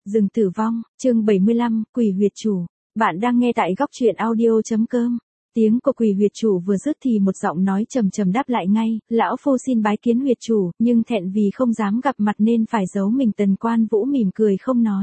Rừng tử vong, chương 75, quỷ huyệt chủ. Bạn đang nghe tại góc truyện audio.com. Tiếng của quỷ huyệt chủ vừa dứt thì một giọng nói trầm trầm đáp lại ngay, lão phu xin bái kiến huyệt chủ, nhưng thẹn vì không dám gặp mặt nên phải giấu mình. Tần Quan Vũ mỉm cười không nói.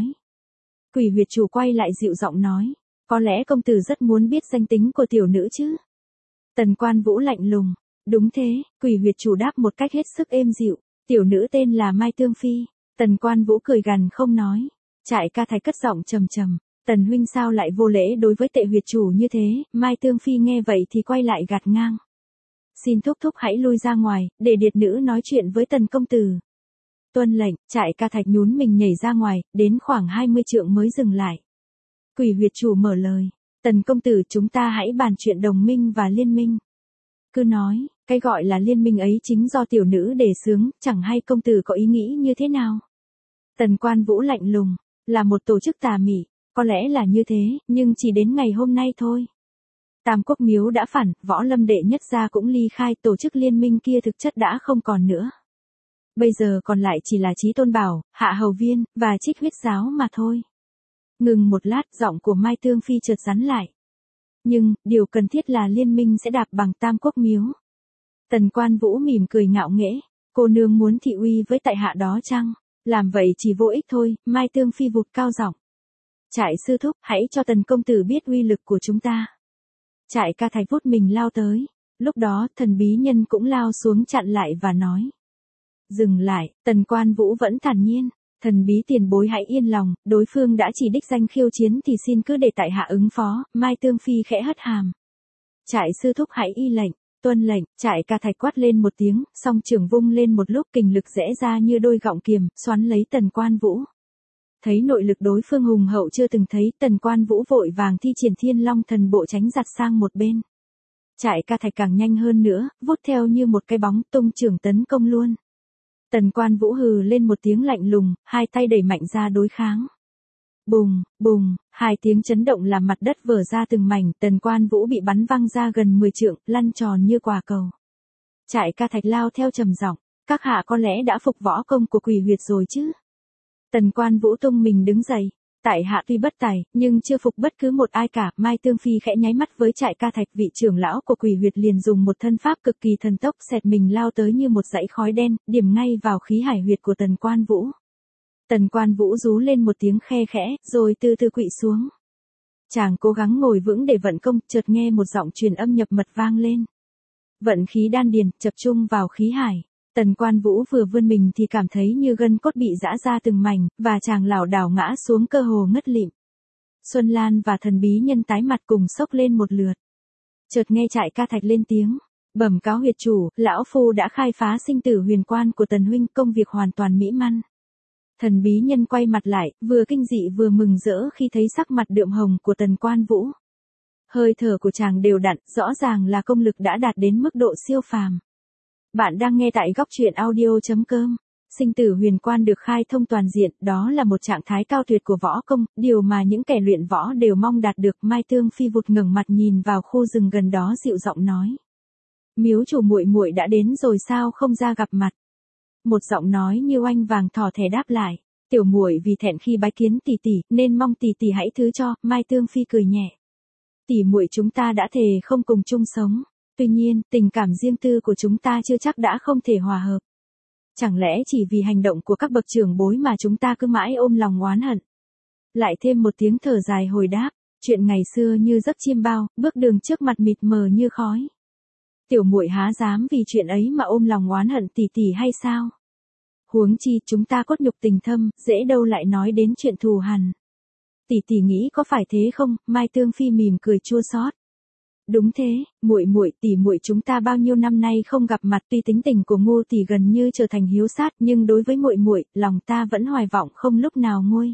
Quỷ huyệt chủ quay lại dịu giọng nói, có lẽ công tử rất muốn biết danh tính của tiểu nữ chứ? Tần Quan Vũ lạnh lùng, đúng thế, quỷ huyệt chủ đáp một cách hết sức êm dịu, tiểu nữ tên là Mai Tương Phi. Tần Quan Vũ cười gằn không nói. Trại Ca Thạch cất giọng trầm trầm, Tần huynh sao lại vô lễ đối với tệ huyệt chủ như thế? Mai Tương Phi nghe vậy thì quay lại gạt ngang. Xin thúc thúc hãy lui ra ngoài, để điệt nữ nói chuyện với Tần công tử. Tuân lệnh. Trại Ca Thạch nhún mình nhảy ra ngoài, đến khoảng 20 trượng mới dừng lại. Quỷ huyệt chủ mở lời, Tần công tử, chúng ta hãy bàn chuyện đồng minh và liên minh. Cứ nói, cái gọi là liên minh ấy chính do tiểu nữ đề xướng, chẳng hay công tử có ý nghĩ như thế nào? Tần Quan Vũ lạnh lùng, là một tổ chức tà mị, có lẽ là như thế, nhưng chỉ đến ngày hôm nay thôi. Tam Quốc Miếu đã phản, Võ Lâm đệ nhất gia cũng ly khai, tổ chức liên minh kia thực chất đã không còn nữa. Bây giờ còn lại chỉ là Chí Tôn Bảo, Hạ Hầu Viên, và Trích Huyết Giáo mà thôi. Ngừng một lát, giọng của Mai Tương Phi chợt rắn lại. Nhưng, điều cần thiết là liên minh sẽ đạp bằng Tam Quốc Miếu. Tần Quan Vũ mỉm cười ngạo nghễ, cô nương muốn thị uy với tại hạ đó chăng? Làm vậy chỉ vô ích thôi. Mai Tương Phi vụt cao giọng. Trại sư thúc, hãy cho Tần công tử biết uy lực của chúng ta. Trại Ca Thạch vút mình lao tới. Lúc đó, thần bí nhân cũng lao xuống chặn lại và nói. Dừng lại. Tần Quan Vũ vẫn thản nhiên. Thần bí tiền bối hãy yên lòng, đối phương đã chỉ đích danh khiêu chiến thì xin cứ để tại hạ ứng phó. Mai Tương Phi khẽ hất hàm. Trại sư thúc hãy y lệnh. Tuân lệnh. Trại Ca Thạch quát lên một tiếng, song trường vung lên một lúc, kình lực rẽ ra như đôi gọng kiềm, xoắn lấy Tần Quan Vũ. Thấy nội lực đối phương hùng hậu chưa từng thấy, Tần Quan Vũ vội vàng thi triển Thiên Long Thần Bộ tránh giặt sang một bên. Trại Ca Thạch càng nhanh hơn nữa, vút theo như một cái bóng, tung chưởng tấn công luôn. Tần Quan Vũ hừ lên một tiếng lạnh lùng, hai tay đẩy mạnh ra đối kháng. Bùng, bùng, hai tiếng chấn động làm mặt đất vỡ ra từng mảnh, Tần Quan Vũ bị bắn văng ra gần 10 trượng, lăn tròn như quả cầu. Trại Ca Thạch lao theo trầm giọng, các hạ có lẽ đã phục võ công của quỷ huyệt rồi chứ? Tần Quan Vũ tung mình đứng dậy, tại hạ tuy bất tài, nhưng chưa phục bất cứ một ai cả. Mai Tương Phi khẽ nháy mắt với Trại Ca Thạch, vị trưởng lão của quỷ huyệt liền dùng một thân pháp cực kỳ thần tốc xẹt mình lao tới như một dãy khói đen, điểm ngay vào khí hải huyệt của Tần Quan Vũ. Tần Quan Vũ rú lên một tiếng khe khẽ, rồi từ từ quỵ xuống. Chàng cố gắng ngồi vững để vận công, chợt nghe một giọng truyền âm nhập mật vang lên. Vận khí đan điền, tập trung vào khí hải. Tần Quan Vũ vừa vươn mình thì cảm thấy như gân cốt bị giã ra từng mảnh, và chàng lảo đảo ngã xuống cơ hồ ngất lịm. Xuân Lan và thần bí nhân tái mặt cùng sốc lên một lượt. Chợt nghe Trại Ca Thạch lên tiếng, bẩm cáo huyệt chủ, lão phu đã khai phá sinh tử huyền quan của Tần huynh, công việc hoàn toàn mỹ mãn. Thần bí nhân quay mặt lại, vừa kinh dị vừa mừng rỡ khi thấy sắc mặt đượm hồng của Tần Quan Vũ. Hơi thở của chàng đều đặn, rõ ràng là công lực đã đạt đến mức độ siêu phàm. Bạn đang nghe tại góc truyện audio.com. Sinh tử huyền quan được khai thông toàn diện, đó là một trạng thái cao tuyệt của võ công, điều mà những kẻ luyện võ đều mong đạt được. Mai Tương Phi vụt ngẩng mặt nhìn vào khu rừng gần đó dịu giọng nói. Miếu chủ muội muội đã đến rồi sao không ra gặp mặt? Một giọng nói như oanh vàng thỏ thẻ đáp lại. Tiểu muội vì thẹn khi bái kiến tỷ tỷ, nên mong tỷ tỷ hãy thứ cho. Mai Tương Phi cười nhẹ. Tỷ muội chúng ta đã thề không cùng chung sống. Tuy nhiên, tình cảm riêng tư của chúng ta chưa chắc đã không thể hòa hợp. Chẳng lẽ chỉ vì hành động của các bậc trưởng bối mà chúng ta cứ mãi ôm lòng oán hận? Lại thêm một tiếng thở dài hồi đáp, chuyện ngày xưa như giấc chiêm bao, bước đường trước mặt mịt mờ như khói. Tiểu muội há dám vì chuyện ấy mà ôm lòng oán hận tỷ tỷ hay sao? Huống chi chúng ta cốt nhục tình thâm, dễ đâu lại nói đến chuyện thù hằn. Tỷ tỷ nghĩ có phải thế không? Mai Tương Phi mỉm cười chua xót. Đúng thế, muội tỷ muội chúng ta bao nhiêu năm nay không gặp mặt, tuy tính tình của Ngô tỷ gần như trở thành hiếu sát, nhưng đối với muội, lòng ta vẫn hoài vọng không lúc nào nguôi.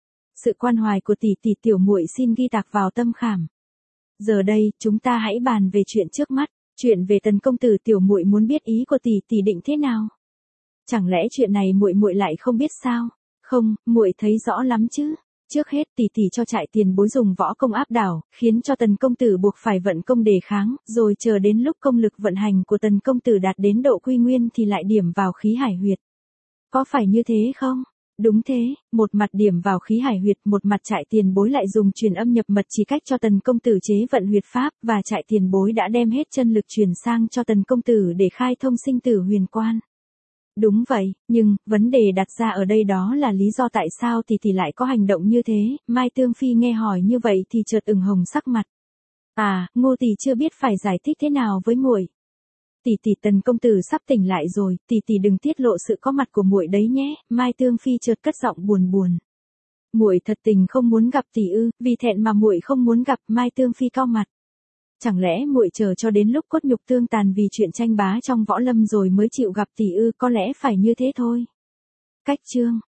Sự quan hoài của tỷ tỷ tiểu muội xin ghi tạc vào tâm khảm. Giờ đây, chúng ta hãy bàn về chuyện trước mắt, chuyện về Tần công tử. Tiểu muội muốn biết ý của tỷ tỷ định thế nào? Chẳng lẽ chuyện này muội lại không biết sao? Không, muội thấy rõ lắm chứ. Trước hết tỷ tỷ cho Trại tiền bối dùng võ công áp đảo, khiến cho Tần công tử buộc phải vận công đề kháng, rồi chờ đến lúc công lực vận hành của Tần công tử đạt đến độ quy nguyên thì lại điểm vào khí hải huyệt. Có phải như thế không? Đúng thế, một mặt điểm vào khí hải huyệt, một mặt Trại Tiền Bối lại dùng truyền âm nhập mật chỉ cách cho Tần công tử chế vận huyệt pháp, và Trại Tiền Bối đã đem hết chân lực truyền sang cho Tần công tử để khai thông sinh tử huyền quan. Đúng vậy, nhưng, vấn đề đặt ra ở đây đó là lý do tại sao tỷ lại có hành động như thế. Mai Tương Phi nghe hỏi như vậy thì chợt ửng hồng sắc mặt. À, Ngô tỷ chưa biết phải giải thích thế nào với muội. Tỷ, Tần công tử sắp tỉnh lại rồi, tỷ đừng tiết lộ sự có mặt của muội đấy nhé. Mai Tương Phi chợt cất giọng buồn buồn. Muội thật tình không muốn gặp tỷ ư? Vì thẹn mà muội không muốn gặp. Mai Tương Phi cau mặt. Chẳng lẽ muội chờ cho đến lúc cốt nhục tương tàn vì chuyện tranh bá trong võ lâm rồi mới chịu gặp tỷ ư? Có lẽ phải như thế thôi. Cách chương